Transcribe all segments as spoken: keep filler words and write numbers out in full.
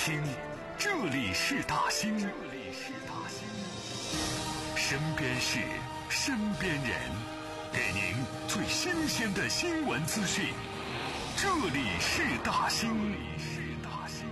听，这里是大兴，这里是大兴，身边事，身边人，给您最新鲜的新闻资讯。这里是大兴，这里是大兴。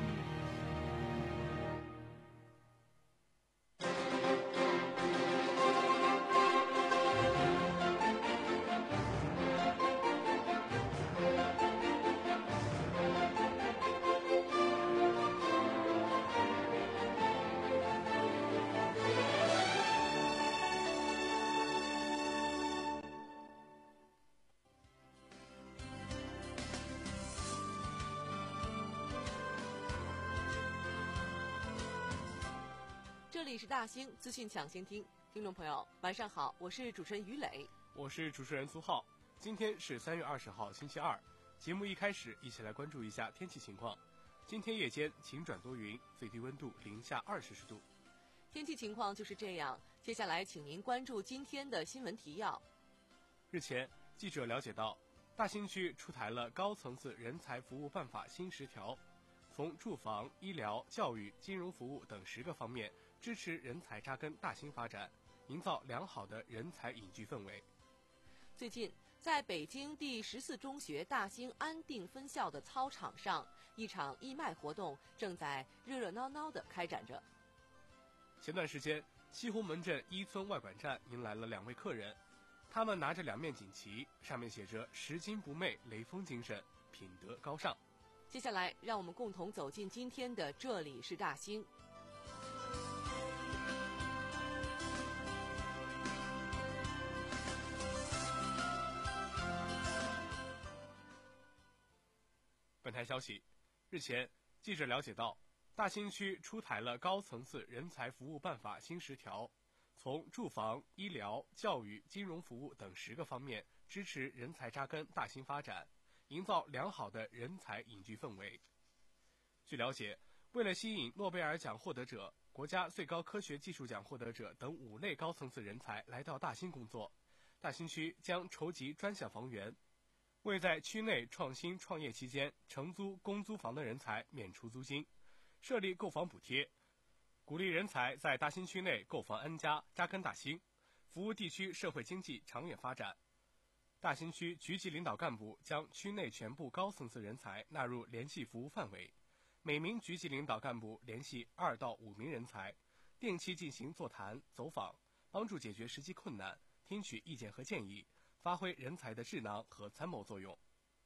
这里是大兴资讯抢先听，听众朋友晚上好，我是主持人于磊， 我是主持人苏浩。今天是三月二十号星期二，节目一开始一起来关注一下天气情况。今天夜间晴转多云，最低温度零下二十度。 天气情况就是这样，接下来请您关注今天的新闻提要。 日前，记者了解到，大兴区出台了高层次人才服务办法新十条，从住房、医疗、教育、金融服务等十个方面支持人才扎根大兴发展，营造良好的人才引聚氛围。 最近，在北京第十四中学大兴安定分校的操场上，一场义卖活动正在热热闹闹地开展着。 前段时间，西红门镇一村外管站迎来了两位客人，他们拿着两面锦旗，上面写着拾金不昧雷锋精神，品德高尚。 接下来让我们共同走进今天的这里是大兴。 本台消息，日前记者了解到，大兴区出台了高层次人才服务办法新十条，从住房、医疗、教育、金融服务等十个方面支持人才扎根大兴发展，营造良好的人才引聚氛围。据了解，为了吸引诺贝尔奖获得者、国家最高科学技术奖获得者等五类高层次人才来到大兴工作，大兴区将筹集专项房源，为在区内创新创业期间承租公租房的人才免除租金，设立购房补贴，鼓励人才在大兴区内购房安家，扎根大兴，服务地区社会经济长远发展。大兴区局级领导干部将区内全部高层次人才纳入联系服务范围，每名局级领导干部联系二到五名人才，定期进行座谈走访，帮助解决实际困难，听取意见和建议，发挥人才的智囊和参谋作用。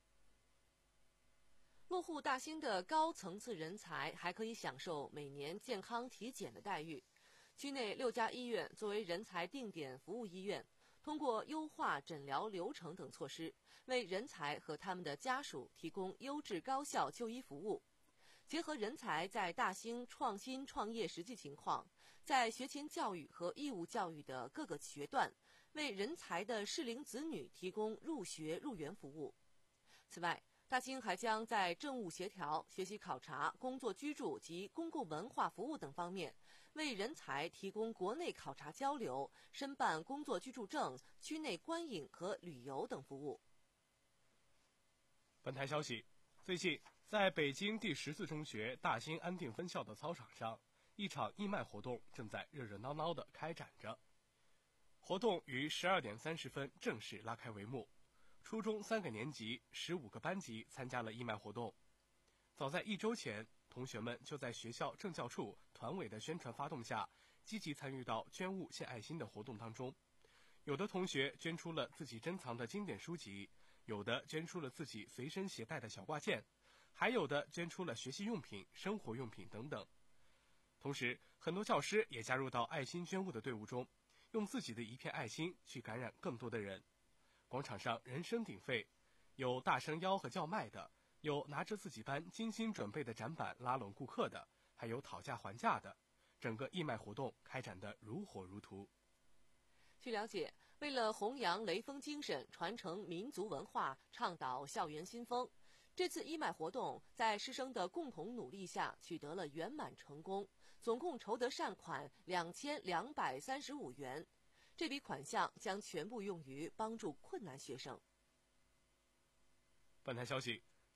落户大兴的高层次人才还可以享受每年健康体检的待遇。区内六家医院作为人才定点服务医院，通过优化诊疗流程等措施，为人才和他们的家属提供优质高效就医服务。结合人才在大兴创新创业实际情况，在学前教育和义务教育的各个学段，为人才的适龄子女提供入学入园服务。此外，大兴还将在政务协调、学习考察、工作居住及公共文化服务等方面，为人才提供国内考察交流、申办工作居住证、区内观影和旅游等服务。 本台消息，最近在北京第十四中学大兴安定分校的操场上，一场义卖活动正在热热闹闹地开展着。活动于十二点三十分正式拉开帷幕。初中三个年级、十五个班级参加了义卖活动。早在一周前，同学们就在学校政教处团委的宣传发动下，积极参与到捐物献爱心的活动当中。有的同学捐出了自己珍藏的经典书籍，有的捐出了自己随身携带的小挂件，还有的捐出了学习用品、生活用品等等。同时，很多教师也加入到爱心捐物的队伍中，用自己的一片爱心去感染更多的人。广场上人声鼎沸，有大声吆喝叫卖的，有拿着自己班精心准备的展板拉拢顾客的，还有讨价还价的，整个义卖活动开展得如火如荼。 据了解，为了弘扬雷锋精神，传承民族文化，倡导校园新风，这次义卖活动在师生的共同努力下取得了圆满成功，总共筹得善款两千两百三十五元。这笔款项将全部用于帮助困难学生。 本台消息，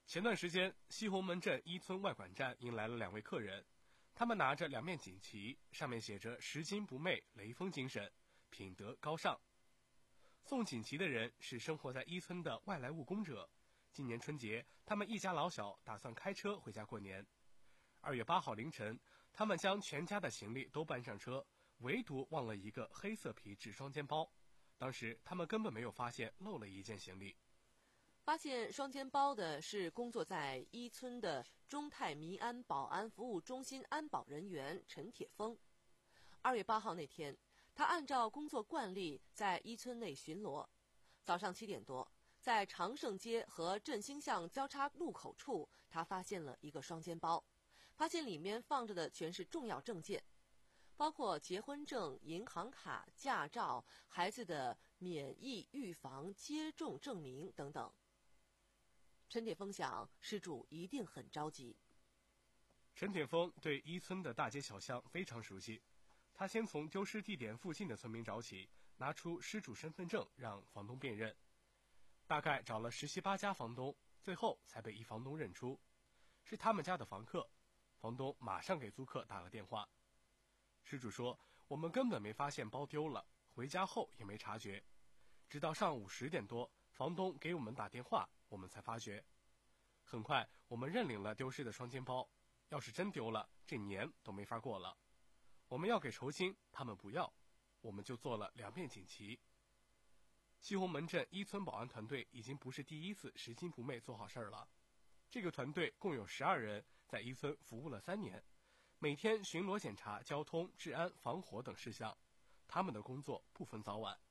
前段时间，西红门镇一村外管站迎来了两位客人，他们拿着两面锦旗，上面写着“拾金不昧，雷锋精神，品德高尚”。送锦旗的人是生活在一村的外来务工者。今年春节，他们一家老小打算开车回家过年。二月八号凌晨，他们将全家的行李都搬上车，唯独忘了一个黑色皮质双肩包。当时他们根本没有发现漏了一件行李。 发现双肩包的是工作在一村的中泰民安保安服务中心安保人员陈铁峰。二月八号那天，他按照工作惯例在一村内巡逻。早上七点多，在长盛街和振兴巷交叉路口处，他发现了一个双肩包，发现里面放着的全是重要证件，包括结婚证、银行卡、驾照、孩子的免疫预防接种证明等等。陈铁峰想，失主一定很着急。 陈铁峰对一村的大街小巷非常熟悉，他先从丢失地点附近的村民找起，拿出失主身份证让房东辨认。大概找了十七八家房东，最后才被一房东认出，是他们家的房客。房东马上给租客打了电话。失主说：“我们根本没发现包丢了，回家后也没察觉，直到上午十点多，房东给我们打电话，我们才发觉。很快，我们认领了丢失的双肩包。要是真丢了，这年都没法过了。我们要给酬金，他们不要，我们就做了两面锦旗。”西红门镇一村保安团队已经不是第一次拾金不昧做好事儿了。这个团队共有十二人，在一村服务了三年，每天巡逻检查交通、治安、防火等事项。他们的工作不分早晚。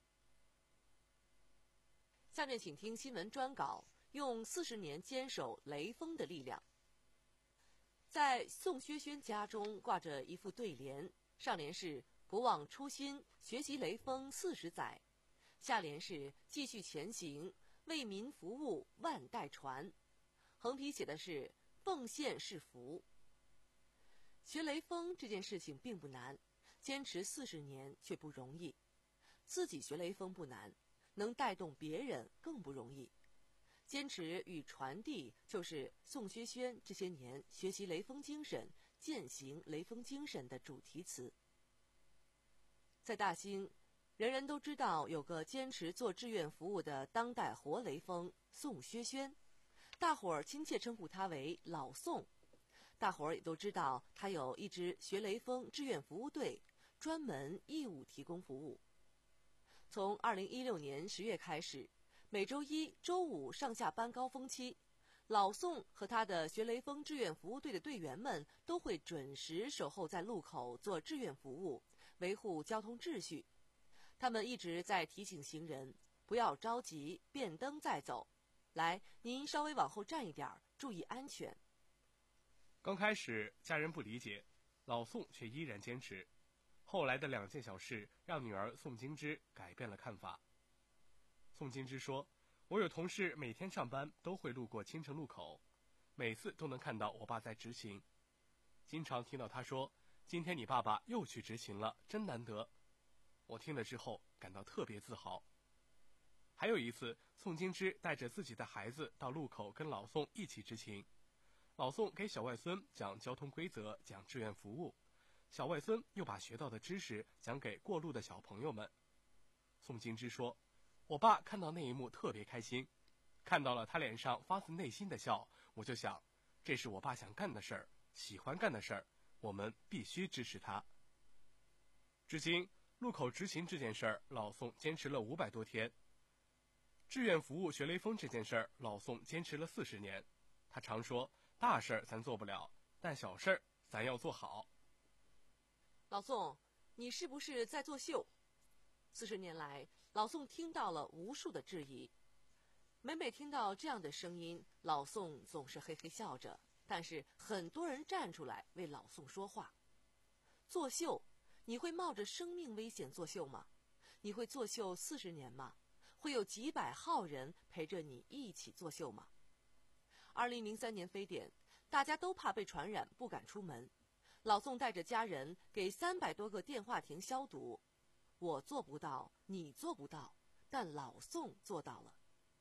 下面请听新闻专稿，用四十年坚守雷锋的力量。在宋薛轩家中挂着一副对联，上联是“不忘初心，学习雷锋四十载”，下联是“继续前行，为民服务，万代传”，横批写的是“奉献是福”。学雷锋这件事情并不难，坚持四十年却不容易。自己学雷锋不难，能带动别人更不容易。坚持与传递就是宋薛轩这些年学习雷锋精神、践行雷锋精神的主题词。在大兴，人人都知道有个坚持做志愿服务的当代活雷锋宋薛轩，大伙儿亲切称呼他为老宋。大伙儿也都知道他有一支学雷锋志愿服务队，专门义务提供服务。从二零一六年十月开始，每周一、周五上下班高峰期，老宋和他的学雷锋志愿服务队的队员们都会准时守候在路口做志愿服务，维护交通秩序。他们一直在提醒行人不要着急，变灯再走。来，您稍微往后站一点，注意安全。 刚开始家人不理解，老宋却依然坚持。后来的两件小事让女儿宋金枝改变了看法。宋金枝说：“我有同事每天上班都会路过青城路口，每次都能看到我爸在执勤。经常听到他说：‘今天你爸爸又去执勤了，真难得。’我听了之后感到特别自豪。”还有一次，宋金枝带着自己的孩子到路口跟老宋一起执勤。老宋给小外孙讲交通规则，讲志愿服务，小外孙又把学到的知识讲给过路的小朋友们。宋金枝说：“我爸看到那一幕特别开心，看到了他脸上发自内心的笑，我就想，这是我爸想干的事儿，喜欢干的事儿，我们必须支持他。”至今，路口执勤这件事儿，老宋坚持了五百多天。志愿服务学雷锋这件事儿，老宋坚持了四十年。他常说：“大事儿咱做不了，但小事儿咱要做好。” 老宋，你是不是在作秀？四十年来，老宋听到了无数的质疑。每每听到这样的声音，老宋总是嘿嘿笑着，但是很多人站出来为老宋说话。作秀，你会冒着生命危险作秀吗？你会作秀四十年吗？会有几百号人陪着你一起作秀吗？二零零三年非典，大家都怕被传染，不敢出门。老宋带着家人给三百多个电话亭消毒。我做不到，你做不到，但老宋做到了。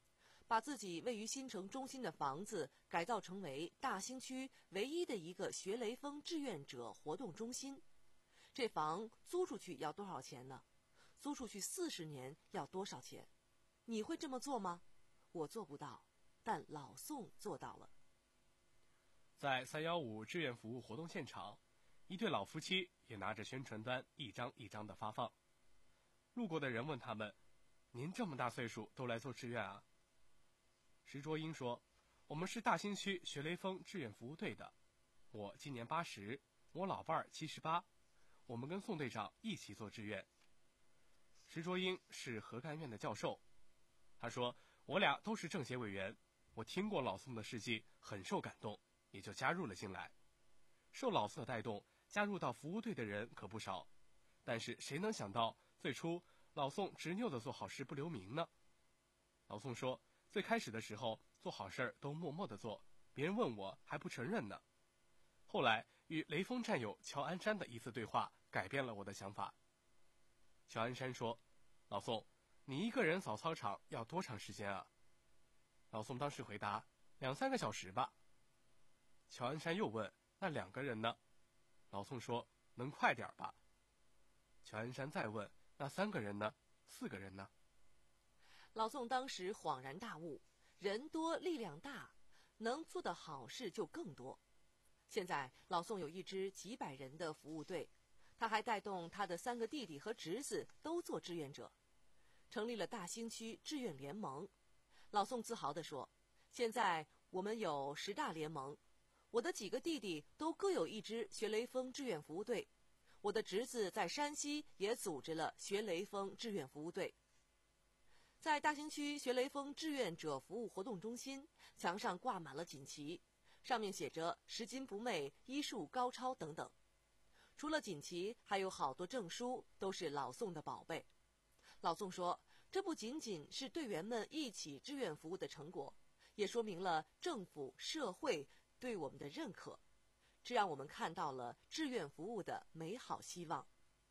把自己位于新城中心的房子改造成为大兴区唯一的一个学雷锋志愿者活动中心。这房租出去要多少钱呢？租出去四十年要多少钱？你会这么做吗？我做不到，但老宋做到了。 在三一五志愿服务活动现场，一对老夫妻也拿着宣传单一张一张的发放。路过的人问他们：“您这么大岁数都来做志愿啊？”石卓英说：“我们是大兴区学雷锋志愿服务队的，我今年八十，我老伴儿七十八，我们跟宋队长一起做志愿。”石卓英是核干院的教授，他说：“我俩都是政协委员，我听过老宋的事迹，很受感动，也就加入了进来。受老宋的带动，加入到服务队的人可不少，但是谁能想到最初老宋执拗的做好事不留名呢？”老宋说：“最开始的时候做好事都默默的做，别人问我还不承认呢。后来与雷锋战友乔安山的一次对话改变了我的想法。”乔安山说：“老宋，你一个人扫操场要多长时间啊？”老宋当时回答：“两三个小时吧。”乔安山又问：“那两个人呢？”老宋说：“能快点吧。”乔安山再问：“那三个人呢？四个人呢？” 老宋当时恍然大悟，人多力量大，能做的好事就更多。现在老宋有一支几百人的服务队，他还带动他的三个弟弟和侄子都做志愿者，成立了大兴区志愿联盟。老宋自豪地说：“现在我们有十大联盟，我的几个弟弟都各有一支学雷锋志愿服务队，我的侄子在山西也组织了学雷锋志愿服务队。”在大兴区学雷锋志愿者服务活动中心，墙上挂满了锦旗，上面写着“拾金不昧”“医术高超”等等。除了锦旗，还有好多证书，都是老宋的宝贝。老宋说，这不仅仅是队员们一起志愿服务的成果，也说明了政府、社会对我们的认可，这让我们看到了志愿服务的美好希望。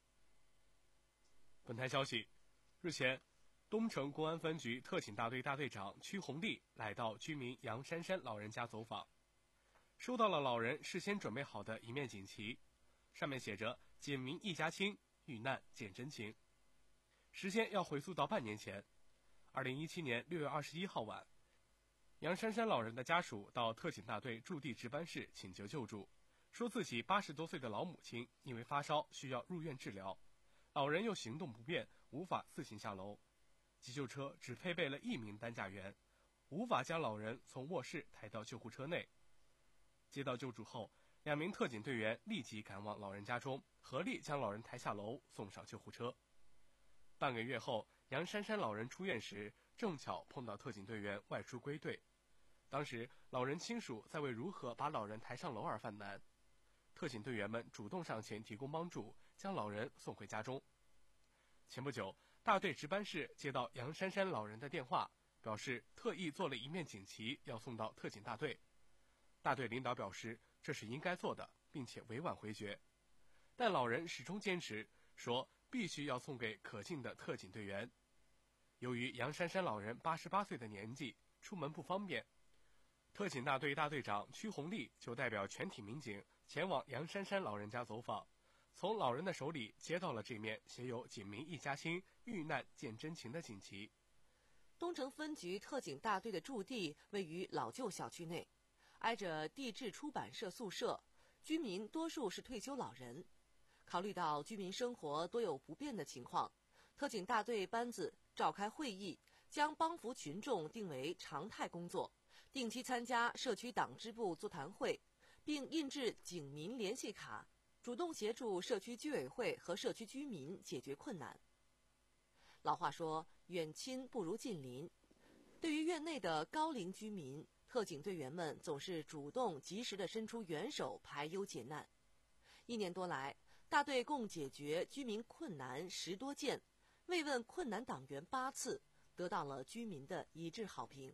本台消息，日前，东城公安分局特警大队大队长曲红丽来到居民杨珊珊老人家走访，收到了老人事先准备好的一面锦旗，上面写着“警民一家亲，遇难见真情”。时间要回溯到半年前，二零一七年六月二十一号晚，杨珊珊老人的家属到特警大队驻地值班室请求救助，说自己八十多岁的老母亲因为发烧需要入院治疗，老人又行动不便，无法自行下楼，急救车只配备了一名担架员，无法将老人从卧室抬到救护车内。接到救助后，两名特警队员立即赶往老人家中，合力将老人抬下楼，送上救护车。半个月后，杨珊珊老人出院时，正巧碰到特警队员外出归队。当时，老人亲属在为如何把老人抬上楼而犯难，特警队员们主动上前提供帮助，将老人送回家中。前不久，大队值班室接到杨珊珊老人的电话，表示特意做了一面锦旗要送到特警大队。大队领导表示这是应该做的，并且委婉回绝，但老人始终坚持说必须要送给可敬的特警队员。由于杨珊珊老人八十八岁的年纪，出门不方便，特警大队大队长曲红丽就代表全体民警前往杨珊珊老人家走访，从老人的手里接到了这面写有“警民一家亲，遇难见真情”的锦旗。 东城分局特警大队的驻地位于老旧小区内，挨着地质出版社宿舍，居民多数是退休老人。考虑到居民生活多有不便的情况，特警大队班子召开会议，将帮扶群众定为常态工作，定期参加社区党支部座谈会，并印制警民联系卡，主动协助社区居委会和社区居民解决困难。老话说，远亲不如近邻。对于院内的高龄居民，特警队员们总是主动及时地伸出援手，排忧解难。一年多来，大队共解决居民困难十多件，慰问困难党员八次，得到了居民的一致好评。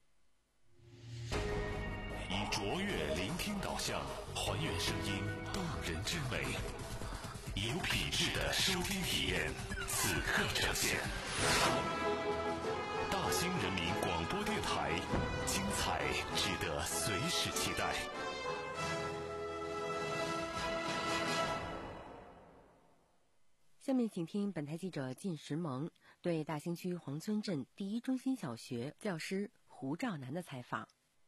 以卓越聆听导向，还原声音动人之美，有品质的收听体验，此刻呈现。大兴人民广播电台台，精彩值得随时期待。 下面请听本台记者靳石萌对大兴区黄村镇第一中心小学教师胡兆南的采访。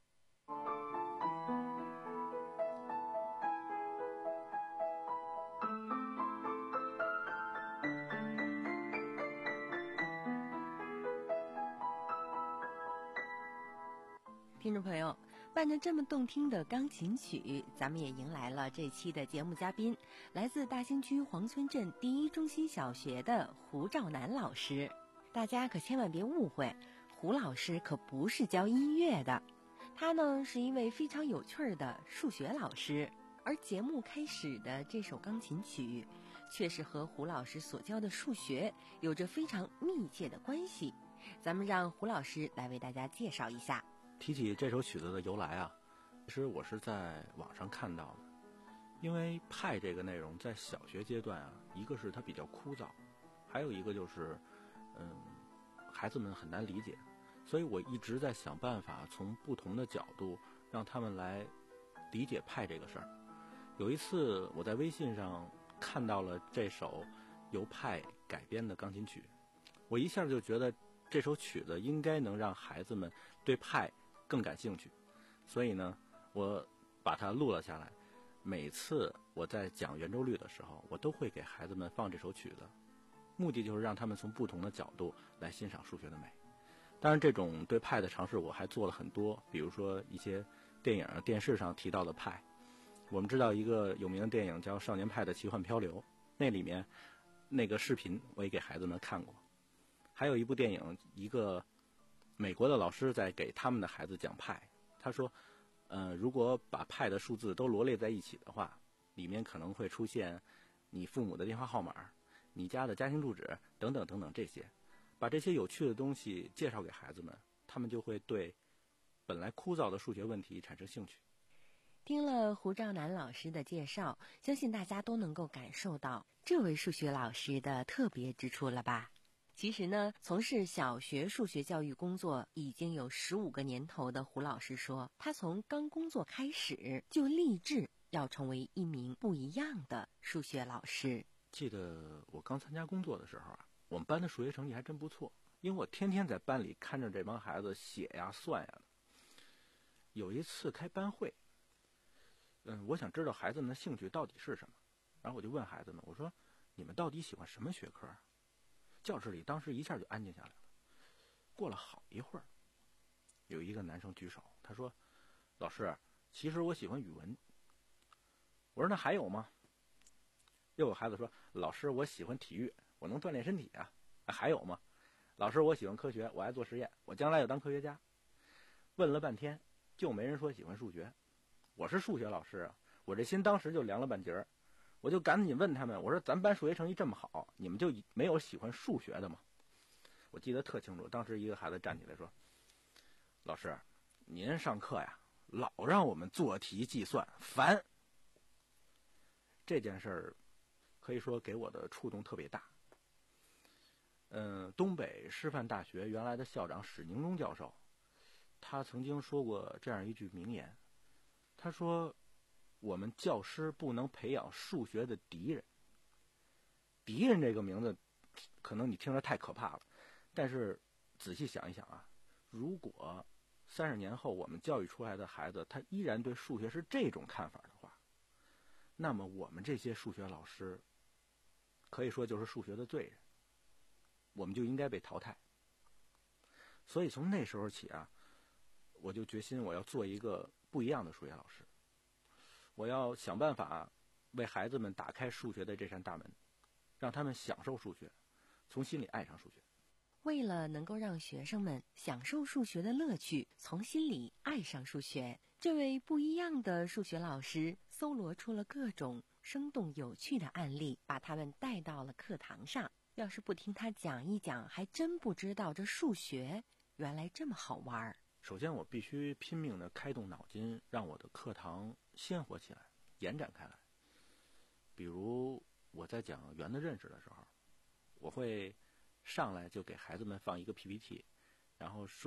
听众朋友，伴着这么动听的钢琴曲，咱们也迎来了这期的节目嘉宾，来自大兴区黄村镇第一中心小学的胡兆南老师。大家可千万别误会，胡老师可不是教音乐的，他呢是一位非常有趣的数学老师。而节目开始的这首钢琴曲，却是和胡老师所教的数学有着非常密切的关系。咱们让胡老师来为大家介绍一下。 提起这首曲子的由来啊，其实我是在网上看到的。因为派这个内容在小学阶段啊，一个是它比较枯燥，还有一个就是嗯，孩子们很难理解，所以我一直在想办法从不同的角度让他们来理解派这个事儿。有一次我在微信上看到了这首由派改编的钢琴曲，我一下就觉得这首曲子应该能让孩子们对派更感兴趣，所以呢我把它录了下来。每次我在讲圆周率的时候，我都会给孩子们放这首曲子，目的就是让他们从不同的角度来欣赏数学的美。当然这种对派的尝试我还做了很多，比如说一些电影电视上提到的派。我们知道一个有名的电影叫《少年派的奇幻漂流》，那里面那个视频我也给孩子们看过。还有一部电影，一个美国的老师在给他们的孩子讲派，他说呃，如果把派的数字都罗列在一起的话，里面可能会出现你父母的电话号码、你家的家庭住址等等等等这些。把这些有趣的东西介绍给孩子们，他们就会对本来枯燥的数学问题产生兴趣。 听了胡兆南老师的介绍，相信大家都能够感受到这位数学老师的特别之处了吧？其实呢，从事小学数学教育工作已经有十五个年头的胡老师说，他从刚工作开始就立志要成为一名不一样的数学老师。 记得我刚参加工作的时候啊，我们班的数学成绩还真不错，因为我天天在班里看着这帮孩子写呀算呀的。有一次开班会，嗯，我想知道孩子们的兴趣到底是什么，然后我就问孩子们，我说你们到底喜欢什么学科？教室里当时一下就安静下来了。过了好一会儿，有一个男生举手，他说老师，其实我喜欢语文。我说那还有吗？又有孩子说老师，我喜欢体育，我能锻炼身体啊。还有吗？老师，我喜欢科学，我爱做实验，我将来要当科学家。问了半天就没人说喜欢数学。我是数学老师啊，我这心当时就凉了半截儿。我就赶紧问他们，我说咱班数学成绩这么好，你们就没有喜欢数学的吗？我记得特清楚，当时一个孩子站起来说，老师，您上课呀老让我们做题计算，烦。这件事儿可以说给我的触动特别大。嗯，东北师范大学原来的校长史宁忠教授，他曾经说过这样一句名言，他说我们教师不能培养数学的敌人。敌人这个名字可能你听着太可怕了，但是仔细想一想啊，如果三十年后我们教育出来的孩子他依然对数学是这种看法的话，那么我们这些数学老师可以说就是数学的罪人，我们就应该被淘汰。所以从那时候起啊，我就决心我要做一个不一样的数学老师，我要想办法为孩子们打开数学的这扇大门，让他们享受数学，从心里爱上数学。 为了能够让学生们享受数学的乐趣，从心里爱上数学，这位不一样的数学老师搜罗出了各种生动有趣的案例，把他们带到了课堂上。要是不听他讲一讲，还真不知道这数学原来这么好玩。 首先我必须拼命地开动脑筋，让我的课堂鲜活起来，延展开来。比如我在讲圆的认识的时候，我会上来就给孩子们放一个 P P T， 然后说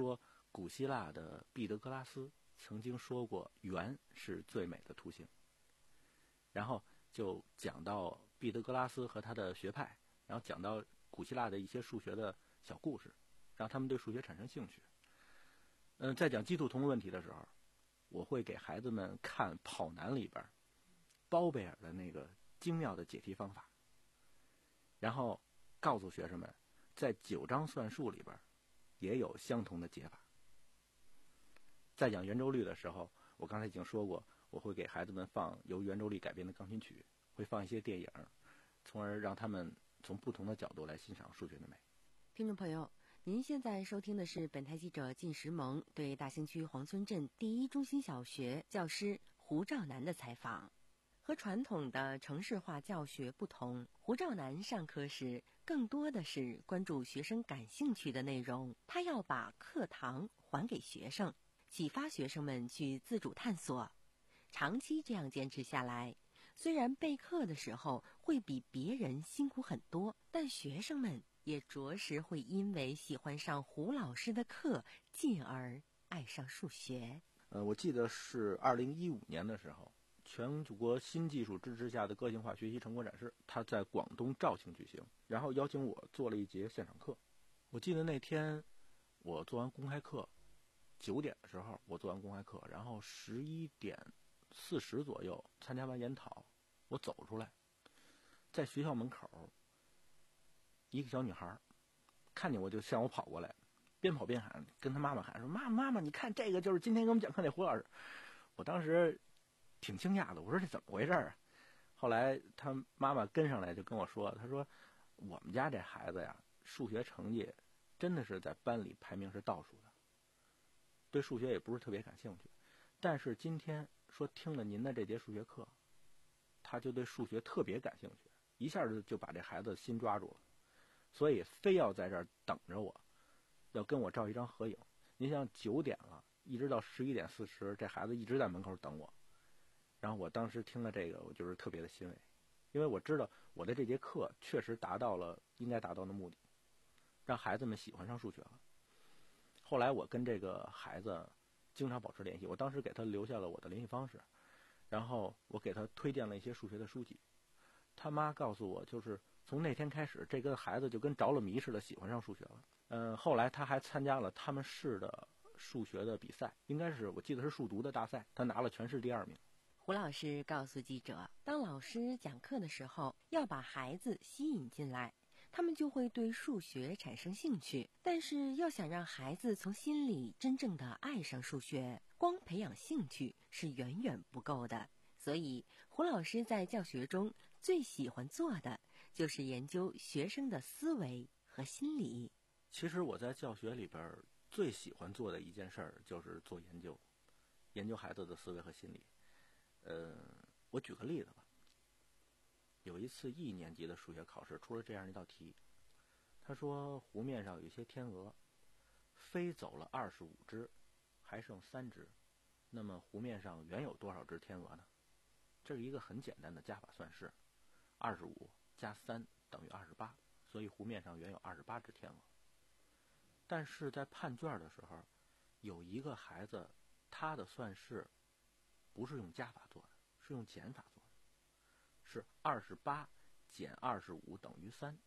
古希腊的毕德哥拉斯曾经说过圆是最美的图形，然后就讲到毕德哥拉斯和他的学派，然后讲到古希腊的一些数学的小故事，让他们对数学产生兴趣。嗯，在讲鸡兔同问题的时候，我会给孩子们看《跑男》里边包贝尔的那个精妙的解题方法，然后告诉学生们，在九章算术里边也有相同的解法。在讲圆周率的时候，我刚才已经说过，我会给孩子们放由圆周率改编的钢琴曲，会放一些电影，从而让他们从不同的角度来欣赏数学的美。 听众朋友，您现在收听的是本台记者靳石萌对大兴区黄村镇第一中心小学教师胡兆南的采访。和传统的程式化教学不同，胡兆南上课时更多的是关注学生感兴趣的内容，他要把课堂还给学生，启发学生们去自主探索。长期这样坚持下来，虽然备课的时候会比别人辛苦很多，但学生们也着实会因为喜欢上胡老师的课，进而爱上数学。 呃，我记得是二零一五年的时候，全国新技术支持下的个性化学习成果展示，它在广东肇庆举行，然后邀请我做了一节现场课。我记得那天我做完公开课，九点的时候我做完公开课，然后十一点四十左右参加完研讨，我走出来，在学校门口，一个小女孩看见我就向我跑过来，边跑边喊，跟她妈妈喊说：“妈妈妈妈，你看这个就是今天给我们讲课那胡老师。”我当时挺惊讶的，我说这怎么回事啊？后来他妈妈跟上来就跟我说，他说我们家这孩子呀，数学成绩真的是在班里排名是倒数的，对数学也不是特别感兴趣，但是今天说听了您的这节数学课，他就对数学特别感兴趣，一下就就把这孩子心抓住了，所以非要在这儿等着我，要跟我照一张合影。您像九点了，一直到十一点四十，这孩子一直在门口等我。然后我当时听了这个，我就是特别的欣慰，因为我知道我的这节课确实达到了应该达到的目的，让孩子们喜欢上数学了。后来我跟这个孩子经常保持联系，我当时给他留下了我的联系方式，然后我给他推荐了一些数学的书籍。他妈告诉我，就是从那天开始，这个孩子就跟着了迷似的喜欢上数学了。嗯、呃，后来他还参加了他们市的数学的比赛，应该是我记得是数独的大赛，他拿了全市第二名。 胡老师告诉记者，当老师讲课的时候，要把孩子吸引进来，他们就会对数学产生兴趣。但是要想让孩子从心里真正的爱上数学，光培养兴趣是远远不够的。所以胡老师在教学中最喜欢做的就是研究学生的思维和心理。 其实我在教学里边最喜欢做的一件事儿就是做研究，研究孩子的思维和心理。呃，我举个例子吧。有一次一年级的数学考试出了这样一道题，他说湖面上有一些天鹅，飞走了二十五只，还剩三只，那么湖面上原有多少只天鹅呢？这是一个很简单的加法算式，二十五加三等于二十八，所以湖面上原有二十八只天鹅。但是在判卷的时候，有一个孩子他的算式不是用加法做的，是用减法做的，是二十八减二十五等于三，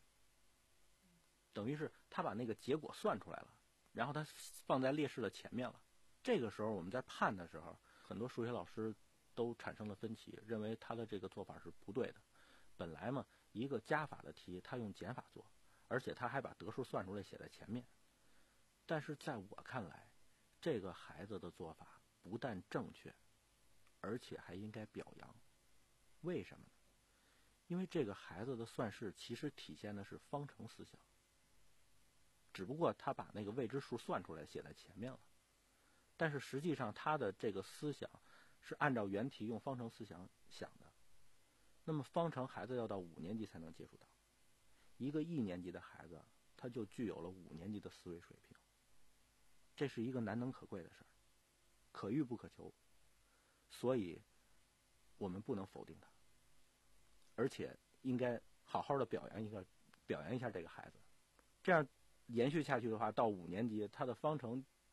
等于是他把那个结果算出来了，然后他放在列式的前面了。这个时候我们在判的时候，很多数学老师都产生了分歧，认为他的这个做法是不对的。本来嘛，一个加法的题他用减法做，而且他还把得数算出来写在前面。但是在我看来，这个孩子的做法不但正确，而且还应该表扬。为什么呢？因为这个孩子的算式其实体现的是方程思想，只不过他把那个未知数算出来写在前面了，但是实际上他的这个思想是按照原题用方程思想想的。那么方程孩子要到五年级才能接触到，一个一年级的孩子他就具有了五年级的思维水平，这是一个难能可贵的事儿，可遇不可求，所以我们不能否定他，而且应该好好的表扬一个表扬一下这个孩子。这样延续下去的话，到五年级他的方程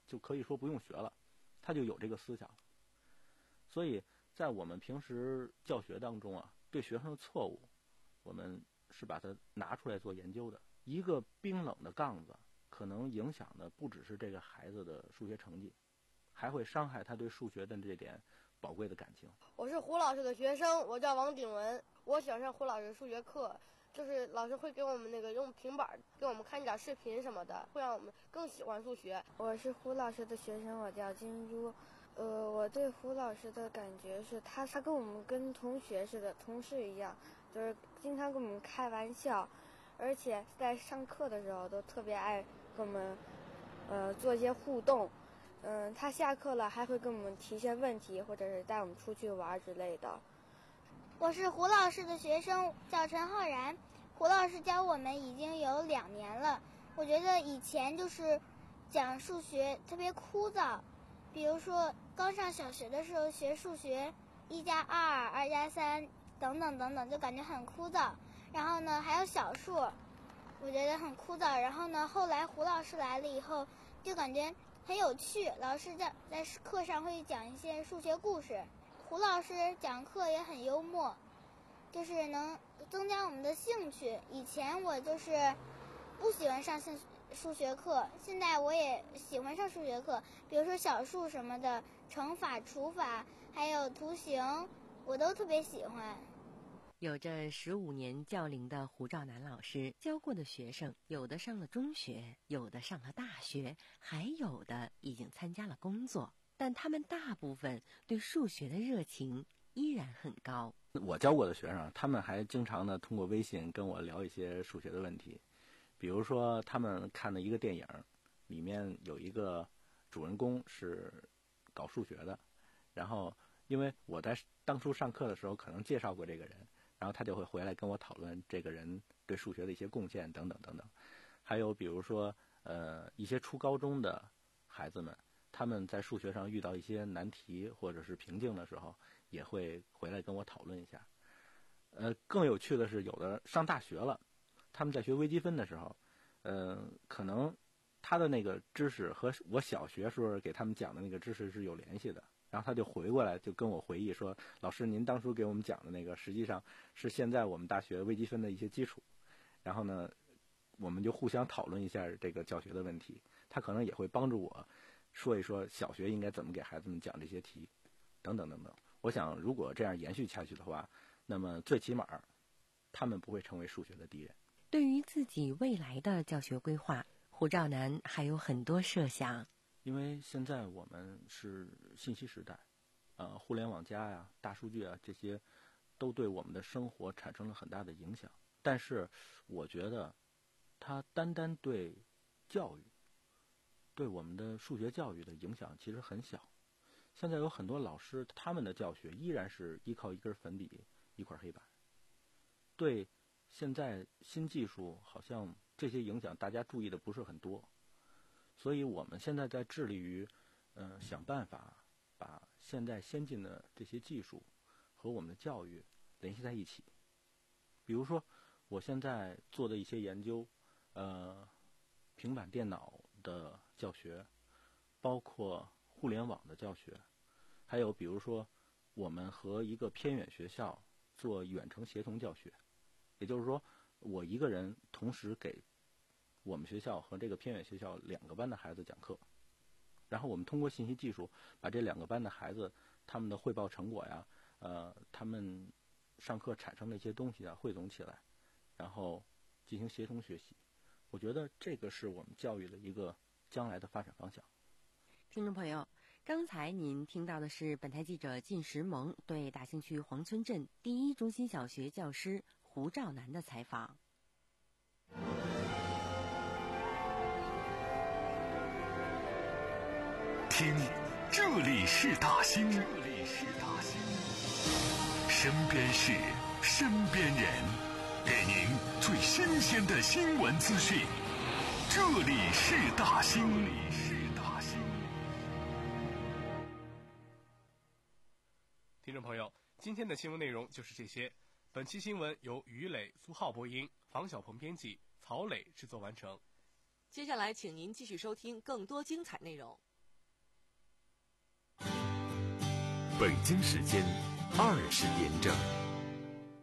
就可以说不用学了，他就有这个思想。所以在我们平时教学当中啊，对学生的错误，我们是把它拿出来做研究的。一个冰冷的杠子，可能影响的不只是这个孩子的数学成绩，还会伤害他对数学的这点宝贵的感情。 我是胡老师的学生，我叫王鼎文，我喜欢上胡老师数学课，就是老师会给我们那个用平板给我们看点视频什么的，会让我们更喜欢数学。 我是胡老师的学生，我叫金珠。呃，我对胡老师的感觉是他，他跟我们跟同学似的，同事一样，就是经常跟我们开玩笑，而且在上课的时候都特别爱跟我们，呃，做一些互动。嗯、呃，他下课了还会跟我们提一些问题，或者是带我们出去玩之类的。 我是胡老师的学生，叫陈浩然。胡老师教我们已经有两年了。我觉得以前就是讲数学特别枯燥，比如说刚上小学的时候学数学，一加二、二加三等等等等，就感觉很枯燥。然后呢，还有小数，我觉得很枯燥。然后呢，后来胡老师来了以后，就感觉很有趣。老师在在课上会讲一些数学故事，胡老师讲课也很幽默，就是能增加我们的兴趣。以前我就是不喜欢上数学课，现在我也喜欢上数学课，比如说小数什么的，乘法、除法，还有图形，我都特别喜欢。 有着十五年教龄的胡兆南老师教过的学生，有的上了中学，有的上了大学，还有的已经参加了工作，但他们大部分对数学的热情依然很高。 我教过的学生，他们还经常的通过微信跟我聊一些数学的问题，比如说他们看的一个电影，里面有一个主人公是搞数学的，然后因为我在当初上课的时候可能介绍过这个人，然后他就会回来跟我讨论这个人对数学的一些贡献等等等等。还有比如说呃一些初高中的孩子们，他们在数学上遇到一些难题或者是瓶颈的时候，也会回来跟我讨论一下。呃更有趣的是，有的上大学了，他们在学微积分的时候，呃可能他的那个知识和我小学时候给他们讲的那个知识是有联系的，然后他就回过来就跟我回忆说，老师您当初给我们讲的那个实际上是现在我们大学微积分的一些基础，然后呢我们就互相讨论一下这个教学的问题，他可能也会帮助我说一说小学应该怎么给孩子们讲这些题等等等等。我想如果这样延续下去的话，那么最起码他们不会成为数学的敌人。 对于自己未来的教学规划，胡兆南还有很多设想。 因为现在我们是信息时代，呃，互联网加呀、大数据啊，这些都对我们的生活产生了很大的影响。但是我觉得它单单对教育，对我们的数学教育的影响其实很小。现在有很多老师，他们的教学依然是依靠一根粉笔、一块黑板。对现在新技术，好像这些影响大家注意的不是很多。所以我们现在在致力于，呃，想办法把现在先进的这些技术和我们的教育联系在一起。比如说，我现在做的一些研究，呃，平板电脑的教学，包括互联网的教学，还有比如说，我们和一个偏远学校做远程协同教学，也就是说，我一个人同时给我们学校和这个偏远学校两个班的孩子讲课，然后我们通过信息技术把这两个班的孩子他们的汇报成果呀，呃，他们上课产生的一些东西啊汇总起来，然后进行协同学习。我觉得这个是我们教育的一个将来的发展方向。 听众朋友，刚才您听到的是本台记者靳石萌对大兴区黄村镇第一中心小学教师胡兆南的采访。 听，这里是大兴，这里是大兴，身边事，身边人，给您最新鲜的新闻资讯。这里是大兴，这里是大兴。 听众朋友，今天的新闻内容就是这些。本期新闻由于磊、苏浩播音，房小鹏编辑，曹磊制作完成。 接下来，请您继续收听更多精彩内容。 北京时间二十点整。